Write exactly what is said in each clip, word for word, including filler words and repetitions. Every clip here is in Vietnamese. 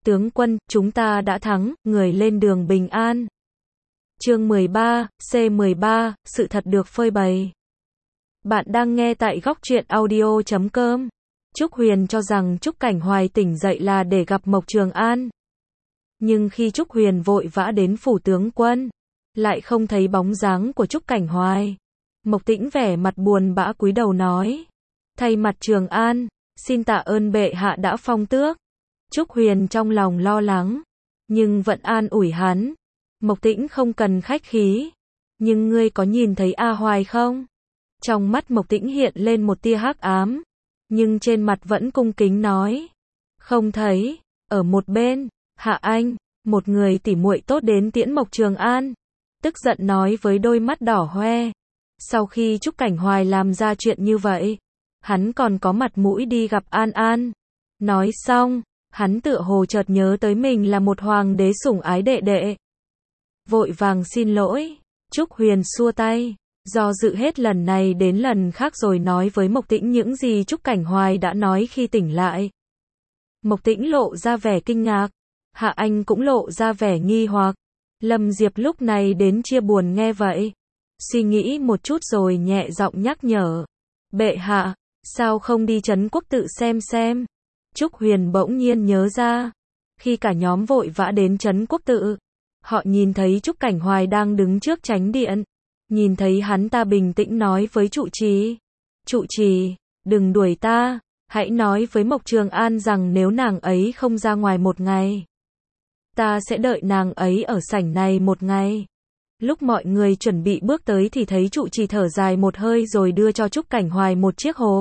Tướng quân, chúng ta đã thắng, người lên đường bình an. Chương mười ba, C mười ba, sự thật được phơi bày. Bạn đang nghe tại góc truyện audio chấm com. Trúc Huyền cho rằng Trúc Cảnh Hoài tỉnh dậy là để gặp Mộc Trường An. Nhưng khi Trúc Huyền vội vã đến phủ tướng quân, lại không thấy bóng dáng của Trúc Cảnh Hoài. Mộc Tĩnh vẻ mặt buồn bã cúi đầu nói: thay mặt Trường An, xin tạ ơn bệ hạ đã phong tước. Trúc Huyền trong lòng lo lắng, nhưng vẫn an ủi hắn: Mộc Tĩnh không cần khách khí, nhưng ngươi có nhìn thấy A Hoài không? Trong mắt Mộc Tĩnh hiện lên một tia hắc ám, nhưng trên mặt vẫn cung kính nói: không thấy. Ở một bên, Hạ Anh, một người tỉ muội tốt đến tiễn Mộc Trường An, tức giận nói với đôi mắt đỏ hoe: sau khi Trúc Cảnh Hoài làm ra chuyện như vậy, hắn còn có mặt mũi đi gặp An An. Nói xong, hắn tựa hồ chợt nhớ tới mình là một hoàng đế sủng ái đệ đệ. Vội vàng xin lỗi. Trúc Huyền xua tay, do dự hết lần này đến lần khác rồi nói với Mộc Tĩnh những gì Trúc Cảnh Hoài đã nói khi tỉnh lại. Mộc Tĩnh lộ ra vẻ kinh ngạc, Hạ Anh cũng lộ ra vẻ nghi hoặc. Lâm Diệp lúc này đến chia buồn nghe vậy, suy nghĩ một chút rồi nhẹ giọng nhắc nhở: bệ hạ, sao không đi Trấn Quốc tự xem xem? Trúc Huyền bỗng nhiên nhớ ra, khi cả nhóm vội vã đến Trấn Quốc tự, họ nhìn thấy Trúc Cảnh Hoài đang đứng trước chánh điện. Nhìn thấy hắn ta bình tĩnh nói với trụ trì: trụ trì, đừng đuổi ta, hãy nói với Mộc Trường An rằng nếu nàng ấy không ra ngoài một ngày, ta sẽ đợi nàng ấy ở sảnh này một ngày. Lúc mọi người chuẩn bị bước tới thì thấy trụ trì thở dài một hơi rồi đưa cho Trúc Cảnh Hoài một chiếc hộp.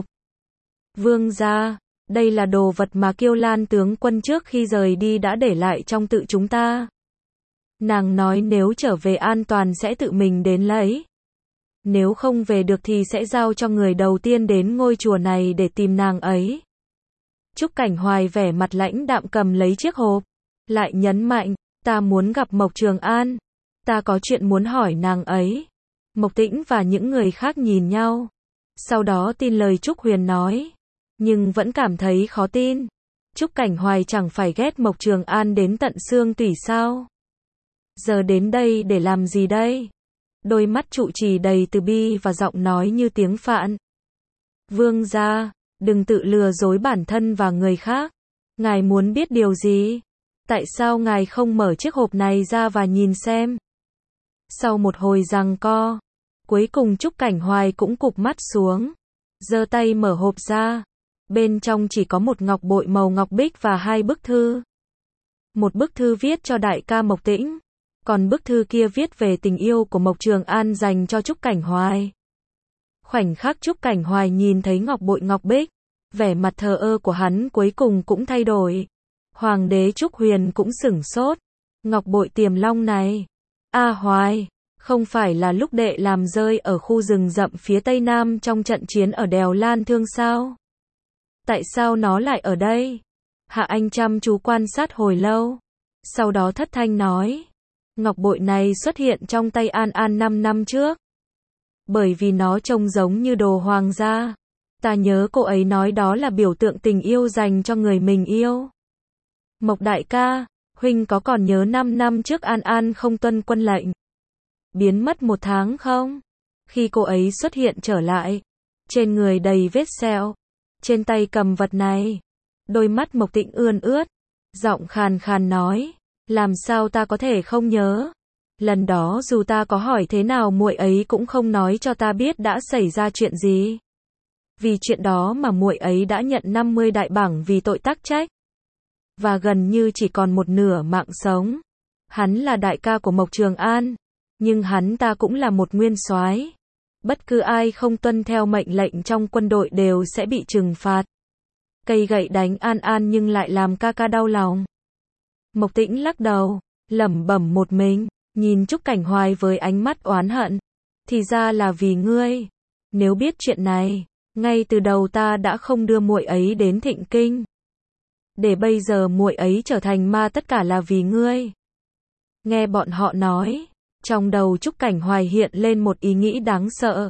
Vương gia, đây là đồ vật mà Kiêu Lan tướng quân trước khi rời đi đã để lại trong tự chúng ta. Nàng nói nếu trở về an toàn sẽ tự mình đến lấy. Nếu không về được thì sẽ giao cho người đầu tiên đến ngôi chùa này để tìm nàng ấy. Trúc Cảnh Hoài vẻ mặt lãnh đạm cầm lấy chiếc hộp, lại nhấn mạnh: ta muốn gặp Mộc Trường An, ta có chuyện muốn hỏi nàng ấy. Mộc Tĩnh và những người khác nhìn nhau, sau đó tin lời Trúc Huyền nói, nhưng vẫn cảm thấy khó tin. Trúc Cảnh Hoài chẳng phải ghét Mộc Trường An đến tận xương tủy sao? Giờ đến đây để làm gì đây? Đôi mắt trụ trì đầy từ bi và giọng nói như tiếng phạn: vương gia, đừng tự lừa dối bản thân và người khác. Ngài muốn biết điều gì? Tại sao ngài không mở chiếc hộp này ra và nhìn xem? Sau một hồi giằng co, cuối cùng Trúc Cảnh Hoài cũng cụp mắt xuống, giơ tay mở hộp ra. Bên trong chỉ có một ngọc bội màu ngọc bích và hai bức thư. Một bức thư viết cho đại ca Mộc Tĩnh, còn bức thư kia viết về tình yêu của Mộc Trường An dành cho Trúc Cảnh Hoài. Khoảnh khắc Trúc Cảnh Hoài nhìn thấy ngọc bội ngọc bích, vẻ mặt thờ ơ của hắn cuối cùng cũng thay đổi. Hoàng đế Trúc Huyền cũng sửng sốt. Ngọc bội Tiềm Long này, A Hoài, không phải là lúc đệ làm rơi ở khu rừng rậm phía tây nam trong trận chiến ở đèo Lan Thương sao? Tại sao nó lại ở đây? Hạ Anh chăm chú quan sát hồi lâu, sau đó thất thanh nói: ngọc bội này xuất hiện trong tay An An năm năm trước. Bởi vì nó trông giống như đồ hoàng gia. Ta nhớ cô ấy nói đó là biểu tượng tình yêu dành cho người mình yêu. Mộc đại ca, huynh có còn nhớ năm năm trước An An không tuân quân lệnh, biến mất một tháng không? Khi cô ấy xuất hiện trở lại, trên người đầy vết sẹo, trên tay cầm vật này. Đôi mắt Mộc Tĩnh ươn ướt, giọng khàn khàn nói: làm sao ta có thể không nhớ? Lần đó dù ta có hỏi thế nào muội ấy cũng không nói cho ta biết đã xảy ra chuyện gì. Vì chuyện đó mà muội ấy đã nhận năm mươi đại bảng vì tội tắc trách, và gần như chỉ còn một nửa mạng sống. Hắn là đại ca của Mộc Trường An, nhưng hắn ta cũng là một nguyên soái. Bất cứ ai không tuân theo mệnh lệnh trong quân đội đều sẽ bị trừng phạt. Cây gậy đánh An An nhưng lại làm ca ca đau lòng. Mộc Tĩnh lắc đầu, lẩm bẩm một mình, nhìn Trúc Cảnh Hoài với ánh mắt oán hận. Thì ra là vì ngươi. Nếu biết chuyện này, ngay từ đầu ta đã không đưa muội ấy đến Thịnh Kinh. Để bây giờ muội ấy trở thành ma tất cả là vì ngươi. Nghe bọn họ nói, trong đầu Trúc Cảnh Hoài hiện lên một ý nghĩ đáng sợ.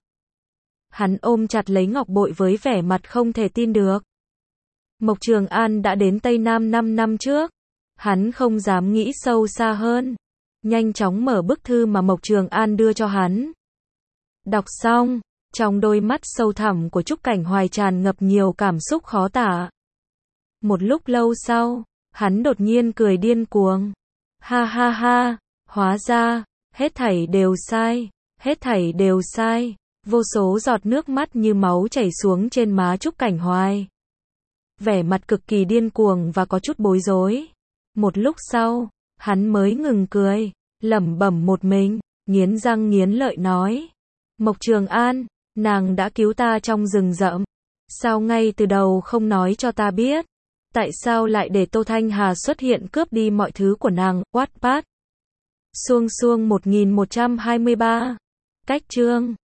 Hắn ôm chặt lấy ngọc bội với vẻ mặt không thể tin được. Mộc Trường An đã đến Tây Nam năm năm trước. Hắn không dám nghĩ sâu xa hơn. Nhanh chóng mở bức thư mà Mộc Trường An đưa cho hắn. Đọc xong, trong đôi mắt sâu thẳm của Trúc Cảnh Hoài tràn ngập nhiều cảm xúc khó tả. Một lúc lâu sau, hắn đột nhiên cười điên cuồng. Ha ha ha, hóa ra, hết thảy đều sai, hết thảy đều sai. Vô số giọt nước mắt như máu chảy xuống trên má Trúc Cảnh Hoài. Vẻ mặt cực kỳ điên cuồng và có chút bối rối. Một lúc sau, hắn mới ngừng cười, lẩm bẩm một mình, nghiến răng nghiến lợi nói. Mộc Trường An, nàng đã cứu ta trong rừng rậm. Sao ngay từ đầu không nói cho ta biết? Tại sao lại để Tô Thanh Hà xuất hiện cướp đi mọi thứ của nàng? Wattpad. Xuông xuông một nghìn một trăm hai mươi ba. Cách chương